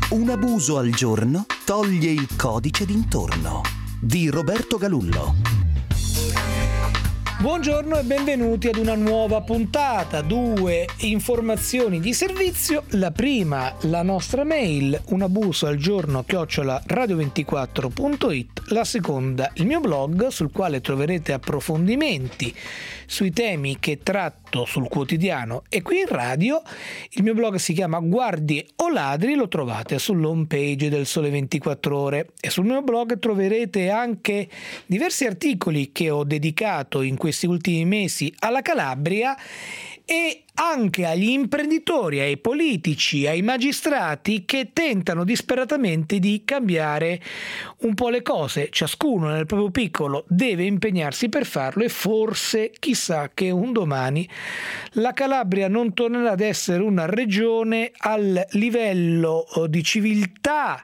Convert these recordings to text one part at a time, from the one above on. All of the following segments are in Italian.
Un abuso al giorno toglie il codice d'intorno di Roberto Galullo. Buongiorno e benvenuti ad una nuova puntata. 2 informazioni di servizio. La prima, la nostra mail, unabusoalgiorno@radio24.it. La seconda, il mio blog, sul quale troverete approfondimenti sui temi che tratto sul quotidiano e qui in radio. Il mio blog si chiama Guardie o Ladri, lo trovate sull'home page del Sole 24 Ore, e sul mio blog troverete anche diversi articoli che ho dedicato in questi ultimi mesi alla Calabria e anche agli imprenditori, ai politici, ai magistrati che tentano disperatamente di cambiare un po' le cose. Ciascuno nel proprio piccolo deve impegnarsi per farlo e forse, chissà, che un domani la Calabria non tornerà ad essere una regione al livello di civiltà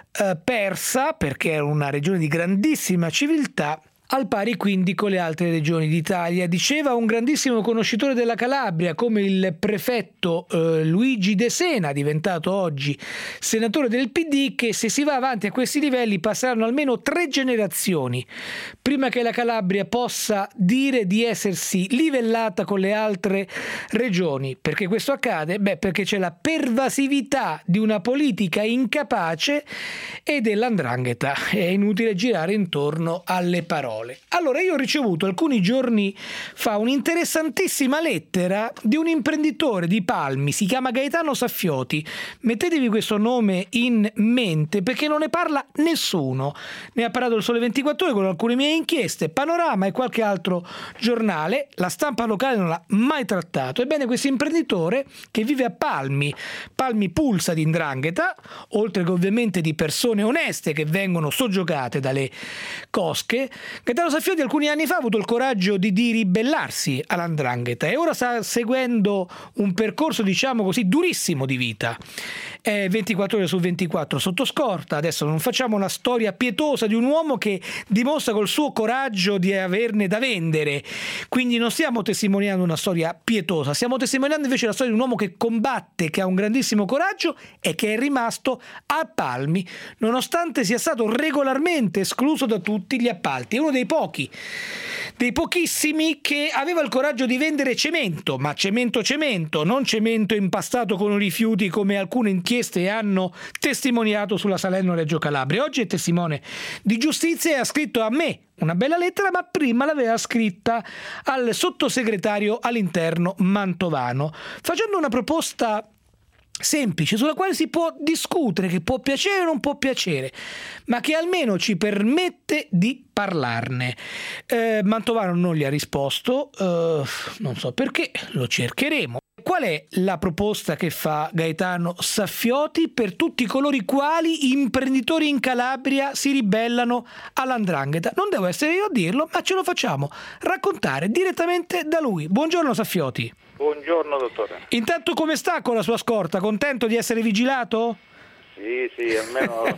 persa, perché è una regione di grandissima civiltà, al pari quindi con le altre regioni d'Italia. Diceva un grandissimo conoscitore della Calabria, come il prefetto Luigi De Sena, diventato oggi senatore del PD, che se si va avanti a questi livelli passeranno almeno 3 generazioni prima che la Calabria possa dire di essersi livellata con le altre regioni. Perché questo accade? Perché c'è la pervasività di una politica incapace e dell''ndrangheta. È inutile girare intorno alle parole. Allora, io ho ricevuto alcuni giorni fa un'interessantissima lettera di un imprenditore di Palmi, si chiama Gaetano Saffioti. Mettetevi questo nome in mente perché non ne parla nessuno. Ne ha parlato il Sole 24 Ore con alcune mie inchieste, Panorama e qualche altro giornale. La stampa locale non l'ha mai trattato. Ebbene, questo imprenditore che vive a Palmi pulsa di 'ndrangheta, oltre che ovviamente di persone oneste che vengono soggiogate dalle cosche. Gaetano Saffioti alcuni anni fa ha avuto il coraggio di ribellarsi alla 'ndrangheta e ora sta seguendo un percorso, diciamo così, durissimo di vita. È 24 ore su 24 sotto scorta. Adesso non facciamo la storia pietosa di un uomo che dimostra col suo coraggio di averne da vendere, quindi non stiamo testimoniando una storia pietosa, stiamo testimoniando invece la storia di un uomo che combatte, che ha un grandissimo coraggio e che è rimasto a Palmi nonostante sia stato regolarmente escluso da tutti gli appalti. È uno dei pochissimi che aveva il coraggio di vendere cemento, ma cemento, non cemento impastato con rifiuti come alcune inchieste hanno testimoniato sulla Salerno-Reggio Calabria. Oggi è testimone di giustizia e ha scritto a me una bella lettera, ma prima l'aveva scritta al sottosegretario all'interno mantovano, facendo una proposta semplice sulla quale si può discutere, che può piacere o non può piacere, ma che almeno ci permette di parlarne. Mantovano non gli ha risposto, non so perché, lo cercheremo. Qual è la proposta che fa Gaetano Saffioti per tutti coloro i quali, imprenditori in Calabria, si ribellano all''ndrangheta? Non devo essere io a dirlo, ma ce lo facciamo raccontare direttamente da lui. Buongiorno Saffioti. Buongiorno dottore. Intanto come sta con la sua scorta? Contento di essere vigilato? Sì, almeno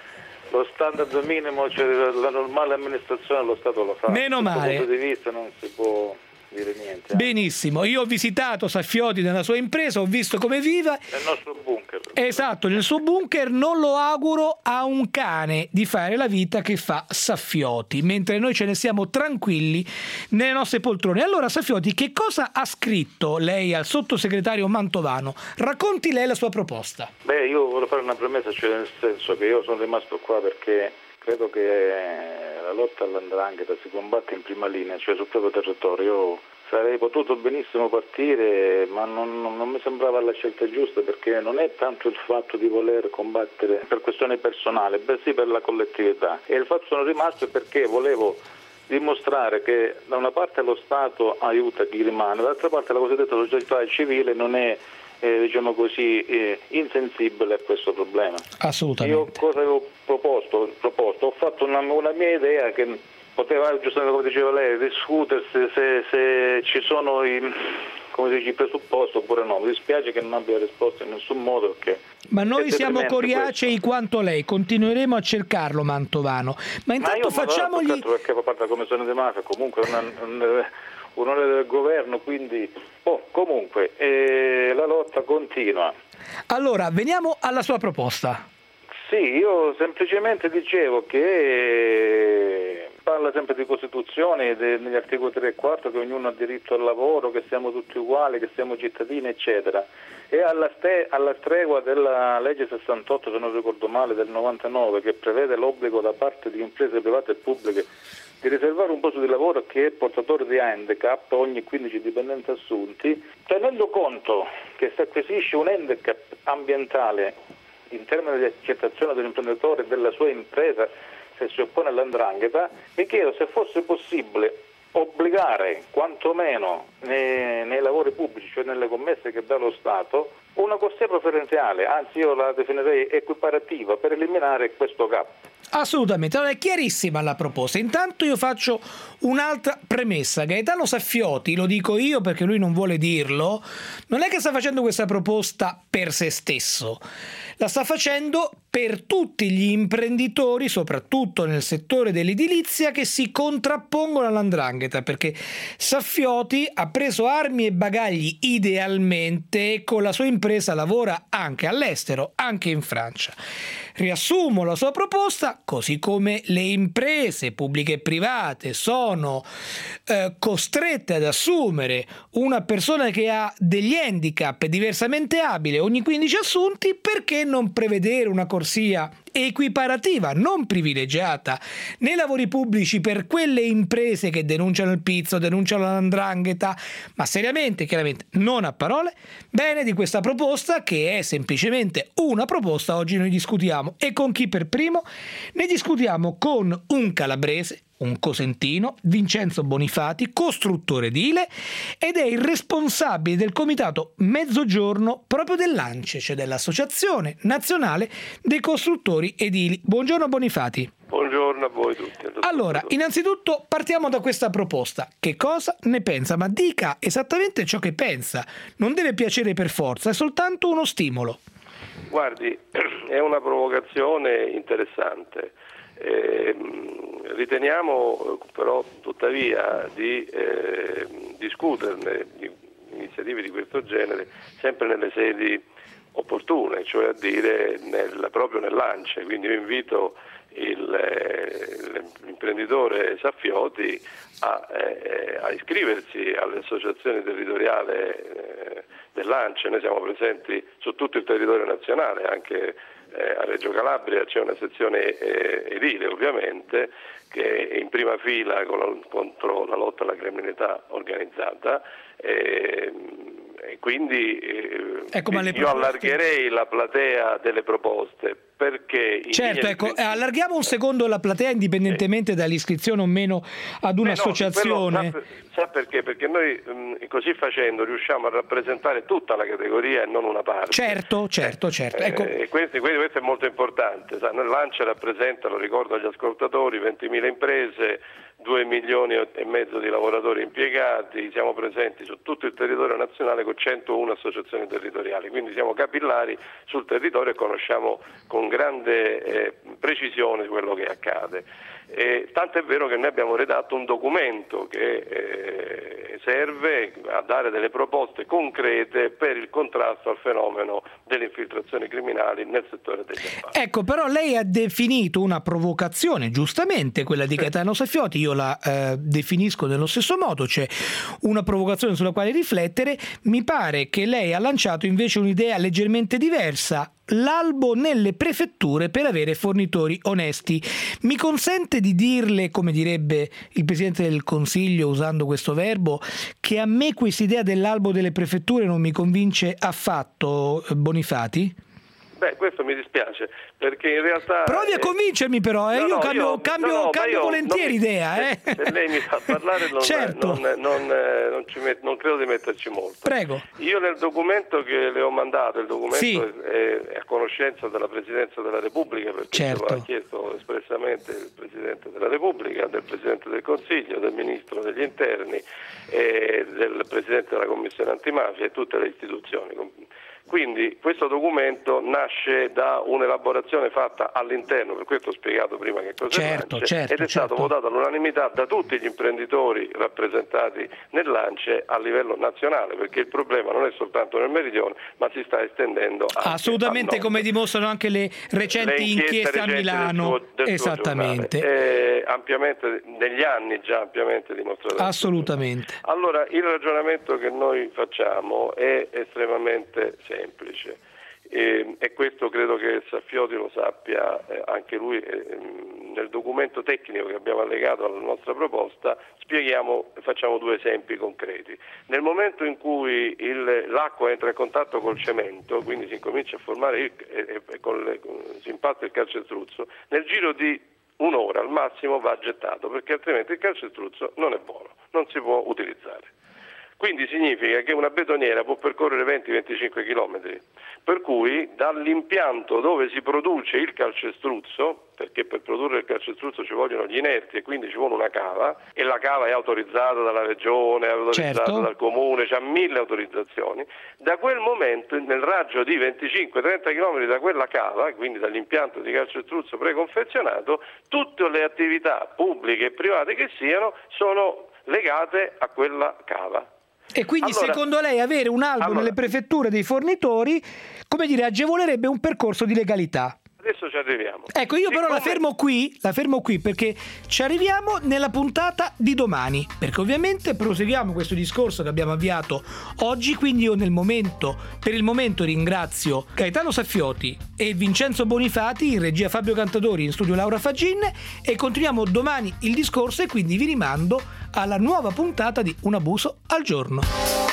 lo standard minimo, cioè la normale amministrazione lo Stato lo fa. Meno male. Da questo punto di vista non si può dire niente. Benissimo, io ho visitato Saffioti nella sua impresa, ho visto come viva. Nel nostro bunker. Esatto, nel suo bunker. Non lo auguro a un cane di fare la vita che fa Saffioti, mentre noi ce ne siamo tranquilli nelle nostre poltrone. Allora Saffioti, che cosa ha scritto lei al sottosegretario Mantovano? Racconti lei la sua proposta. Io voglio fare una premessa, cioè nel senso che io sono rimasto qua perché credo che la lotta all''ndrangheta si combatte in prima linea, cioè sul proprio territorio. Io sarei potuto benissimo partire, ma non mi sembrava la scelta giusta, perché non è tanto il fatto di voler combattere per questione personale, bensì per la collettività. E il fatto sono rimasto perché volevo dimostrare che da una parte lo Stato aiuta chi rimane, dall'altra parte la cosiddetta società civile non è diciamo così, insensibile a questo problema. Assolutamente. Io cosa avevo proposto? Ho fatto una mia idea che poteva, giustamente come diceva lei, discutersi se ci sono i presupposti oppure no. Mi dispiace che non abbia risposto in nessun modo, perché ma noi siamo coriacei quanto lei, continueremo a cercarlo Mantovano, ma intanto facciamogli, perché fa parte della commissione di mafia, comunque un'ora del governo, quindi comunque la lotta continua. Allora, veniamo alla sua proposta. Sì, io semplicemente dicevo che parla sempre di Costituzione, negli articoli 3 e 4, che ognuno ha diritto al lavoro, che siamo tutti uguali, che siamo cittadini, eccetera. E alla stregua della legge 68, se non ricordo male, del 99, che prevede l'obbligo da parte di imprese private e pubbliche di riservare un posto di lavoro che è portatore di handicap ogni 15 dipendenti assunti, tenendo conto che se acquisisce un handicap ambientale in termini di accettazione dell'imprenditore e della sua impresa se si oppone all''ndrangheta, mi chiedo se fosse possibile obbligare quantomeno nei lavori pubblici, cioè nelle commesse che dà lo Stato, una corsia preferenziale, anzi io la definirei equiparativa, per eliminare questo gap. Assolutamente, allora è chiarissima la proposta. Intanto io faccio un'altra premessa. Gaetano Saffioti, lo dico io perché lui non vuole dirlo, non è che sta facendo questa proposta per se stesso, la sta facendo per tutti gli imprenditori, soprattutto nel settore dell'edilizia, che si contrappongono all''ndrangheta, perché Saffioti ha preso armi e bagagli idealmente e con la sua impresa lavora anche all'estero, anche in Francia. Riassumo la sua proposta: così come le imprese pubbliche e private sono costrette ad assumere una persona che ha degli handicap diversamente abile ogni 15 assunti, perché non prevedere una corsia equiparativa, non privilegiata, nei lavori pubblici per quelle imprese che denunciano il pizzo, denunciano l''ndrangheta, ma seriamente, chiaramente, non a parole, bene di questa proposta, che è semplicemente una proposta. Oggi noi discutiamo, e con chi per primo? Ne discutiamo con un calabrese, un cosentino, Vincenzo Bonifati, costruttore edile, ed è il responsabile del comitato Mezzogiorno proprio dell'ANCE, cioè dell'Associazione Nazionale dei Costruttori Edili. Buongiorno Bonifati. Buongiorno a voi tutti. Allora, innanzitutto partiamo da questa proposta. Che cosa ne pensa? Ma dica esattamente ciò che pensa. Non deve piacere per forza, è soltanto uno stimolo. Guardi, è una provocazione interessante. Riteniamo però tuttavia di discuterne di iniziative di questo genere sempre nelle sedi opportune, cioè a dire proprio nell'ANCE. Quindi io invito l'imprenditore Saffioti a iscriversi alle associazioni territoriali dell'ANCE. Noi siamo presenti su tutto il territorio nazionale, anche a Reggio Calabria c'è una sezione edile, ovviamente, che è in prima fila contro la lotta alla criminalità organizzata, e quindi ecco, io allargherei la platea delle proposte, perché certo, allarghiamo un secondo la platea, indipendentemente dall'iscrizione o meno ad un'associazione. Sa perché? Perché noi così facendo riusciamo a rappresentare tutta la categoria e non una parte. Certo. Ecco. Questo è molto importante. L'ANCE rappresenta, lo ricordo agli ascoltatori, 20.000 imprese, 2 milioni e mezzo di lavoratori impiegati, siamo presenti su tutto il territorio nazionale con 101 associazioni territoriali, quindi siamo capillari sul territorio e conosciamo con grande precisione quello che accade. Tanto è vero che noi abbiamo redatto un documento che serve a dare delle proposte concrete per il contrasto al fenomeno delle infiltrazioni criminali nel settore degli appalti. Ecco, però lei ha definito una provocazione, giustamente, quella di Gaetano Saffioti. Io la definisco nello stesso modo, cioè una provocazione sulla quale riflettere. Mi pare che lei ha lanciato invece un'idea leggermente diversa: l'albo nelle prefetture per avere fornitori onesti. Mi consente di dirle, come direbbe il Presidente del Consiglio usando questo verbo, che a me quest'idea dell'albo delle prefetture non mi convince affatto, Bonifati? Beh, questo mi dispiace, perché in realtà... Provi a convincermi però, io cambio volentieri idea. Se lei mi fa parlare certo. non credo di metterci molto. Prego. Io nel documento che le ho mandato, il documento sì, è a conoscenza della Presidenza della Repubblica, perché certo, ce lo ha chiesto espressamente il Presidente della Repubblica, del Presidente del Consiglio, del Ministro degli Interni, del Presidente della Commissione Antimafia e tutte le istituzioni, Quindi questo documento nasce da un'elaborazione fatta all'interno, per questo ho spiegato prima che cosa è l'ANCE, ed è stato votato all'unanimità da tutti gli imprenditori rappresentati nell'ANCE a livello nazionale, perché il problema non è soltanto nel meridione, ma si sta estendendo anche assolutamente, come dimostrano anche le recenti inchieste a Milano. Esattamente. Ampiamente negli anni già ampiamente dimostrato. Assolutamente. Allora, il ragionamento che noi facciamo è estremamente semplice e questo credo che Saffioti lo sappia anche lui. Nel documento tecnico che abbiamo allegato alla nostra proposta facciamo due esempi concreti. Nel momento in cui l'acqua entra in contatto col cemento, quindi si incomincia a formare si impasta il calcestruzzo, nel giro di un'ora al massimo va gettato, perché altrimenti il calcestruzzo non è buono, non si può utilizzare. Quindi significa che una betoniera può percorrere 20-25 km, per cui dall'impianto dove si produce il calcestruzzo, perché per produrre il calcestruzzo ci vogliono gli inerti e quindi ci vuole una cava, e la cava è autorizzata dalla regione, è autorizzata dal comune, c'ha 1000 autorizzazioni, da quel momento nel raggio di 25-30 km da quella cava, quindi dall'impianto di calcestruzzo preconfezionato, tutte le attività pubbliche e private che siano sono legate a quella cava. E quindi secondo lei avere un albo nelle prefetture dei fornitori, come dire, agevolerebbe un percorso di legalità? Adesso ci arriviamo. Ecco, io però la fermo qui perché ci arriviamo nella puntata di domani, perché ovviamente proseguiamo questo discorso che abbiamo avviato oggi, quindi io per il momento ringrazio Gaetano Saffioti e Vincenzo Bonifati, in regia Fabio Cantadori, in studio Laura Fagin, e continuiamo domani il discorso, e quindi vi rimando alla nuova puntata di Un abuso al giorno.